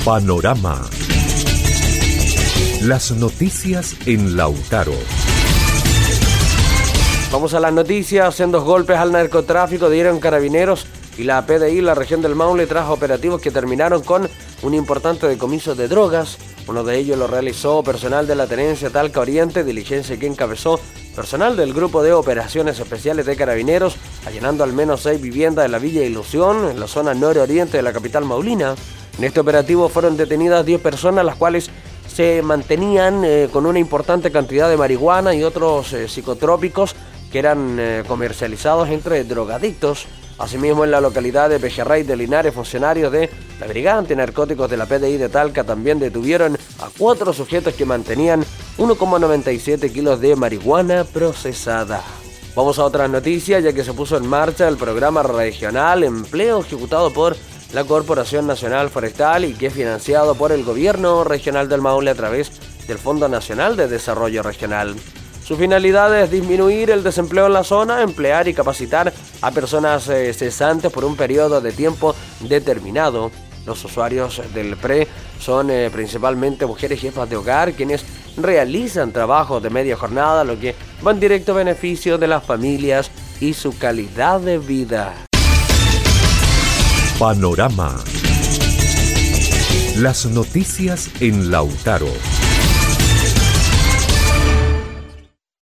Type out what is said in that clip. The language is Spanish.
Panorama. Las noticias en Lautaro. Vamos a las noticias. En 2 golpes al narcotráfico dieron Carabineros y la PDI la región del Maule tras operativos que terminaron con un importante decomiso de drogas. Uno de ellos lo realizó personal de la Tenencia Talca Oriente, diligencia que encabezó personal del Grupo de Operaciones Especiales de Carabineros, allanando al menos 6 viviendas de la Villa Ilusión, en la zona nororiente de la capital maulina. En este operativo fueron detenidas 10 personas, las cuales se mantenían con una importante cantidad de marihuana y otros psicotrópicos que eran comercializados entre drogadictos. Asimismo, en la localidad de Pejerrey de Linares, funcionarios de la Brigada Antinarcóticos de la PDI de Talca también detuvieron a 4 sujetos que mantenían 1,97 kilos de marihuana procesada. Vamos a otras noticias, ya que se puso en marcha el programa regional Empleo ejecutado por la Corporación Nacional Forestal y que es financiado por el Gobierno Regional del Maule a través del Fondo Nacional de Desarrollo Regional. Su finalidad es disminuir el desempleo en la zona, emplear y capacitar a personas cesantes por un periodo de tiempo determinado. Los usuarios del PRE son principalmente mujeres jefas de hogar, quienes realizan trabajos de media jornada, lo que va en directo beneficio de las familias y su calidad de vida. Panorama. Las noticias en Lautaro.